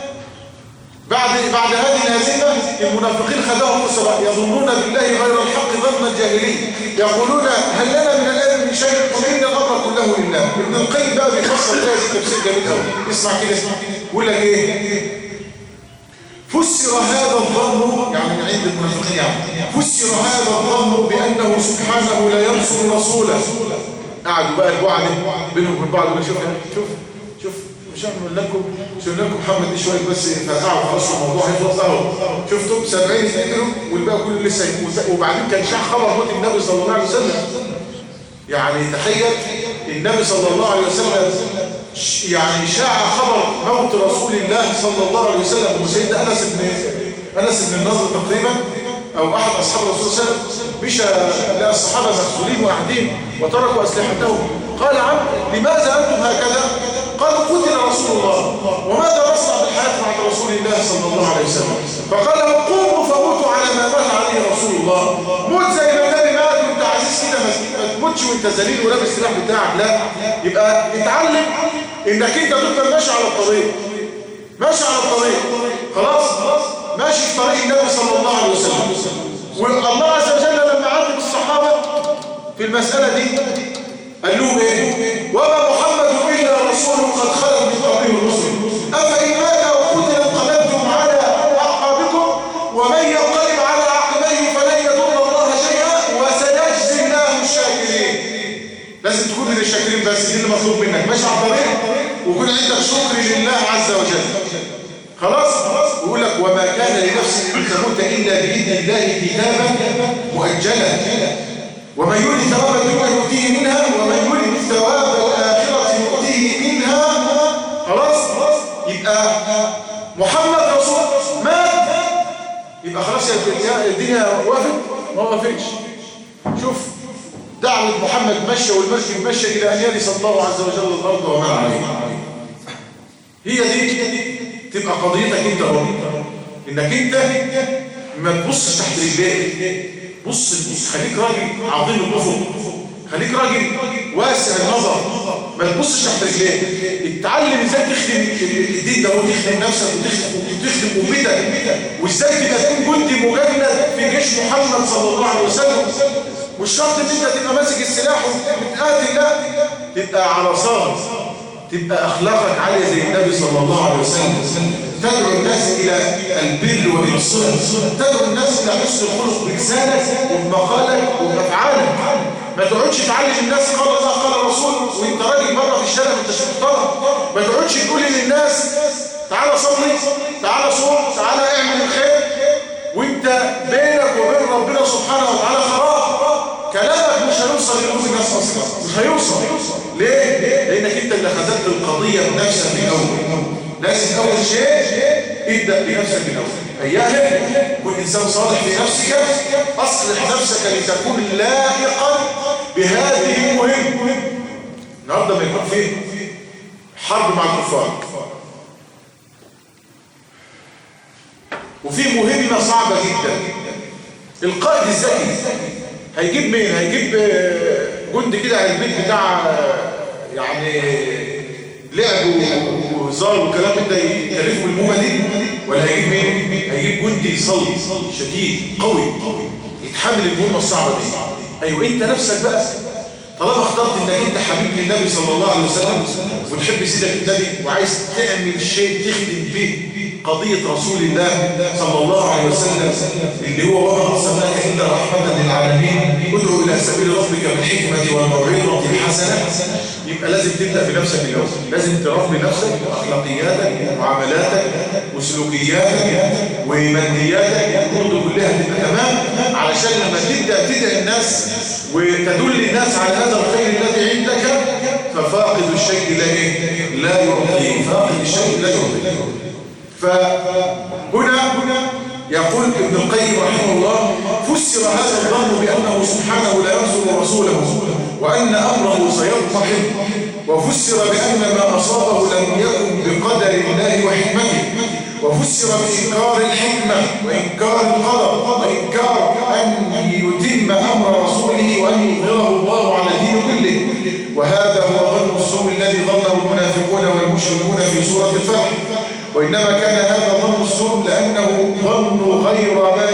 بعد هذه الهزيمة المنافقين خدعوا موسى، يظنون بالله غير الحق ظن الجاهلين، يقولون هل لنا من الأمر من شيء؟ وإن الأمر كله لله. ابن القيم بقى بيفسر هذا تفسير جميل قوي. اسمع كده، يقول لك ايه؟ فسر هذا الظن، يعني من عند المنافقين، يعني فسر هذا الظن بأنه سبحانه لا ينصر رسوله. قعدوا بقى البعد بينهم وبين بعض، شوف مش هعمل لكم محمد دي شويه بس فرقعوا خلاص الموضوع هيخلص اهو. شفتوا 70 يقتلوا والباقي كله لسه يموت. وبعدين كان شاع خبر موت النبي صلى الله عليه وسلم. يعني تخيل النبي صلى الله عليه وسلم يعني شاع خبر موت رسول الله صلى الله عليه وسلم، وسيدنا انس بن النضر تقريبا او احد اصحاب الرسول صلى الله عليه وسلم مشى لقى الصحابه مخذولين وقاعدين وتركوا اسلحتهم. قال عم لماذا انتم هكذا؟ قالوا قتل رسول الله، وماذا نصنع بالحياه بعد رسول الله صلى الله عليه وسلم؟ فقال لهم قوموا فموتوا على ما مات عليه رسول الله. موت زي ما النبي مات وانت عزيز كده، ما تموتش وانت ذليل ولابس السلاح بتاعك. لا، يبقى اتعلم انك انت تفضل ماشي على الطريق، ماشي على الطريق، خلاص ماشي في طريق النبي صلى الله عليه وسلم. والله عز وجل لما عاتب الصحابه في المساله دي قال لهم ايه؟ وما محمد الا رسول قد خلت من قبله الرسل افان مات او قتل انقلبتم على اعقابكم ومن ينقلب على عقبيه فلن يضر الله شيئا وسيجزي الله الشاكرين. لازم تكون من الشاكرين، بس دي اللي مطلوب منك، ماشي على الطريق ويكون عندك شكر لله عز وجل. خلاص؟ ويقول لك وما كان لنفس ان تموت الا باذن الله كتابا مؤجلا ومن يريد ثواب الدنيا يؤتيه منها ومن يريد ثواب الاخره يؤتيه منها. خلاص؟ يبقى محمد رسول مات، يبقى خلاص الدنيا وقفت؟ ما وقفتش. شوف دعوة محمد مشى والمسجد مشى إلى أن يرث الله عز وجل الأرض وما عليها. هي دي تبقى قضيتك أنت هو، إنك أنت ما تبصش تحت رجليك، بص خليك راجل عظيم الأفق، خليك راجل واسع النظر، ما تبصش تحت رجليك. اتعلم ازاي تخدم الدين ده وتخدم نفسك وتخدم أمتك، وازاي تبقى تكون جندي مجند في جيش محمد صلى الله عليه وسلم. مش شرط ان انت تبقى ماسك السلاح وبتقاتل، لا، تبقى على صاغ، تبقى اخلاقك عاليه زي النبي صلى الله عليه وسلم، تدعو الناس الى البر والصلح، تدعو الناس الى حسن الخلق بلسانك وبمقالك وبافعالك. ما تقعدش تعلم الناس قال الله قال الرسول وانت راجل بره في الشارع انت مش محترم. ما تقعدش تقول للناس تعالى صلي، تعالى صوم، تعالى اعمل الخير، وانت بينك وبين ربنا سبحانه وتعالى خراب. كلامك مش هيوصل لقلوب الناس اصلا، مش هيوصل. ليه؟ لانك انت اللي خدت القضيه بنفسك من اول. لازم اول شيء ابدا بنفسك من اول. اياها كن انسان صالح في نفسك، اصلح نفسك لتكون لاحقا بهذه المهمه. النهارده ما يكون فيه حرب مع الكفار وفي مهمه صعبه جدا، القائد الذكي هيجيب مين؟ هيجيب جندي كده على البيت بتاع يعني لعب وهزار وكلام ده يكلفه المهمه دي، ولا هيجيب مين؟ هيجيب جندي صلب شديد قوي يتحمل المهمه الصعبه دي. ايوه انت نفسك بقى طالما اخترت انك انت حبيب للنبي صلى الله عليه وسلم وتحب سيدك النبي وعايز تعمل شيء تخدم به قضية رسول الله صلى الله عليه وسلم اللي هو وما أرسلناك إلا رحمة للعالمين ادعو إلى سبيل ربك بالحكمة والموعظة الحسنة. يبقى لازم تبدأ بنفسك الأول، لازم تربي نفسك أخلاقياتك ومعاملاتك وسلوكياتك ومادياتك برضه كلها تبقى تمام، علشان لما تبدأ تدعي الناس وتدل الناس على هذا الخير الذي عندك ففاقد الشيء لا يعطيه، فاقد الشيء لا يعطيه. فهنا يقول ابن القيم رحمه الله فسر هذا الظن بأنه سبحانه لا ينصر رسوله وأن أمره سيضمحل، وفسر بأن ما أصابه لم يكن بقدر الله وحكمته، وفسر بإنكار الحكمة وإنكار القدر وإنكار أن يتم أمر رسوله وأن يظهره الله على الدين كله. وهذا هو ظن السوء الذي ظنه المنافقون والمشركون في سورة الفتح. وإنما كان هذا ظن السوء لأنه ظن غير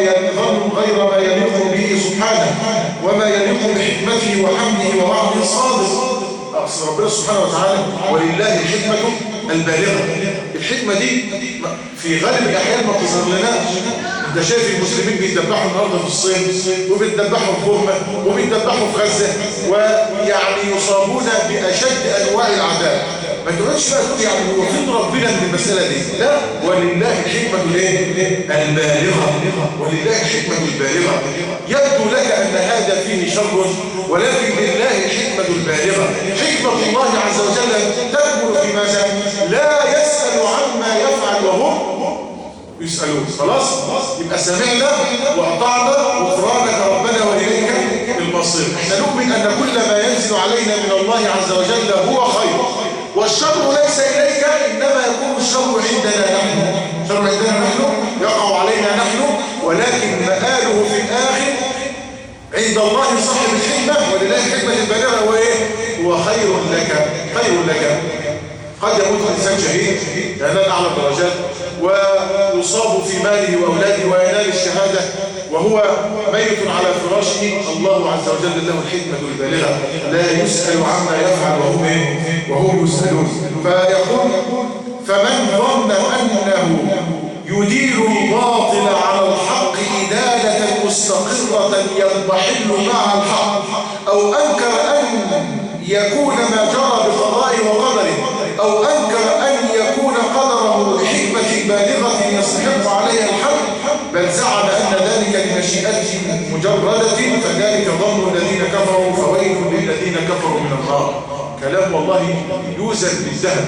ما يليق به سبحانه وما يليق بحكمته وحمده ووعده الصادق. أقصد ربنا سبحانه وتعالى ولله الحكمة البالغة. الحكمة دي في غالب الأحيان ما تظهر لناش. انت شايف المسلمين بيتذبحوا النهارده في الصين وبيتذبحوا في بورما وبيتذبحوا في غزة ويعني يصابون بأشد أنواع العذاب. ما تقولش بقى تقول يعني هو فين ربنا من المسألة دي؟ لا، ولله الحكمة البالغة، ولله الحكمة البالغة. يبدو لك أن هذا فيه شر، ولكن لله الحكمة البالغة. حكمة الله عز وجل تكمن في ماذا؟ لا يسأل عما يفعل وهم يسألون. خلاص؟ يبقى سمعنا وأطعنا غفرانك ربنا وإليك المصير. احنا نؤمن أن كل ما ينزل علينا من الله عز وجل هو خير، والشر ليس إليك، إنما يكون الشر عندنا نحن. الشر عندنا نحن يقع علينا نحن، ولكن مآله في الآخر عند الله صاحب الحكمة ولله الحكمة البالغة. هو إيه؟ هو خير لك، خير لك. قد يموت الإنسان شهيد ينال أعلى الدرجات ويصاب في ماله وأولاده وينال الشهادة وهو ميت على فراشه. الله عز وجل له الحكمة البالغة، لا يسأل عما يفعل وهم يسألون. فيقول: فمن ظن أنه يدير الباطل على الحق إدالة مستقرة يضمحل مع الحق، أو أنكر أن يكون ما جرى بقضاء وقدره، أو أنكر أن يكون قدره لحكمة بالغة يستحق عليها الحق، بل زعم أن ذلك لمشيئته مجردة، فذلك ظن الذين كفروا، فويل للذين كفروا من النار. كلام والله يوزن بالذهب،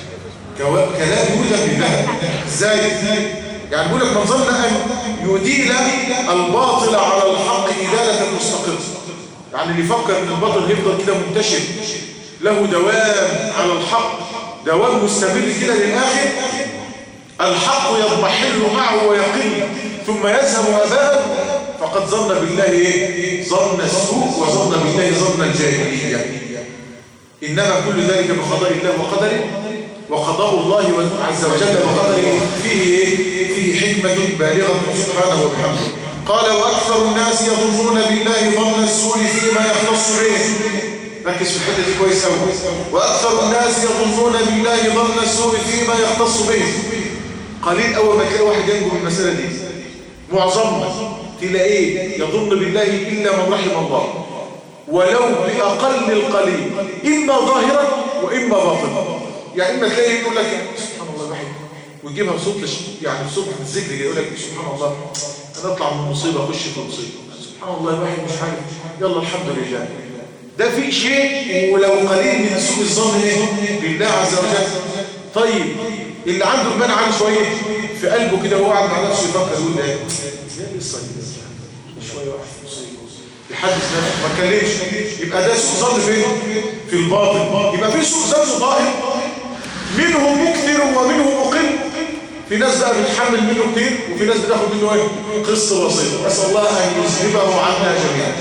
كلام يوزن بالذهب. ازاي؟ يعني بيقول لك: من ظن أن يديل الباطل على الحق إدالة مستقرة، يعني اللي يفكر ان الباطل هيفضل كده منتشر له دوام على الحق، دوام مستمر كده للآخر، الحق يضمحل معه ويقل ثم يذهب هباء، فقد ظن بالله ايه؟ ظن السوء، وظن بالله ظن الجاهلية. إنما كل ذلك بقضاء الله وقدره، وقضاء الله عز وجل وقدره فيه حكمة بالغة سبحانه وبحمده. قال: وأكثر الناس يظنون بالله ظن السوء فيما يختص به. ركز في الحته دي كويس قوي. وأكثر الناس يظنون بالله ظن السوء فيما يختص به. قليل أول ما تلاقي واحد ينجو من المسألة دي. معظمنا تلاقيه يظن بالله إلا من رحم الله، ولو بأقل القليل، إما ظاهرا وإما باطنا. يعني إما تلاقيه يقول لك: سبحان الله الواحد، ويجيبها بصوت يعني بصوت الذكر، يقول لك: سبحان الله أنا أطلع من مصيبة أخش في مصيبة، سبحان الله الواحد مش عارف، يلا الحمد لله. ده في شيء ولو قليل من سوء الظن بالله عز وجل. طيب اللي عنده إيمان عالي شوية في قلبه كده وهو قاعد مع نفسه يفكر يقول: ده إزاي الصيد شوية واحد في مصيبة يحدث نفسه ما اتكلمش، يبقى ده سوء ظن فين؟ في الباطن. يبقى في سوء ظن ظاهر منهم مكثر ومنهم مقل. في ناس بقى بتحمل منه كتير، وفي ناس بتاخد منه ايه؟ قسط بسيط. اسال الله ان يذهبه عنا جميعا.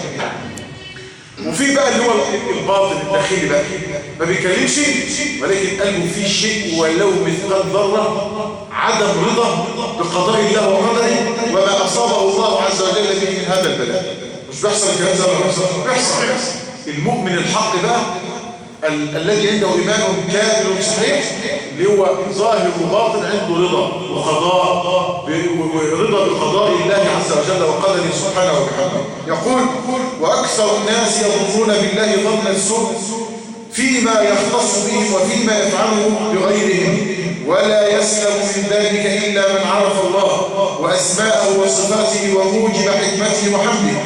وفي بقى اللي هو الباطن الداخلي بقى ما بيكلمش، ولكن قلبه فيه شيء ولو مثقال ذره عدم رضا بقضاء الله وقدره وما اصابه الله عز وجل به من هذا البلاء. مش بيحصل الكلام ده ولا بيحصل؟ المؤمن الحق بقى الذي عنده إيمان كامل صحيح، اللي هو ظاهر وباطن عنده رضا وقضاء ورضا بقضاء الله عز وجل وقدره سبحانه وبحمده. يقول: وأكثر الناس يظنون بالله ظن السوء فيما يختص بهم وفيما يفعله بغيرهم، ولا يسلم من ذلك إلا من عرف الله وأسماءه وصفاته وموجب حكمته وحمده،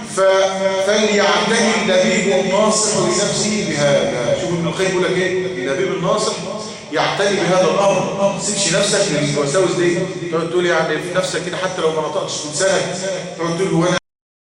فليعتني اللبيب الناصح لنفسه بهذا. شوف ابن القيم يقول لك ايه؟ اللبيب الناصح يعتني بهذا الامر. ما تسيبش نفسك للوساوس دي، تقعد تقول يعني في نفسك كده حتى لو ما نطقتش لسانك، تقعد تقول: هو انا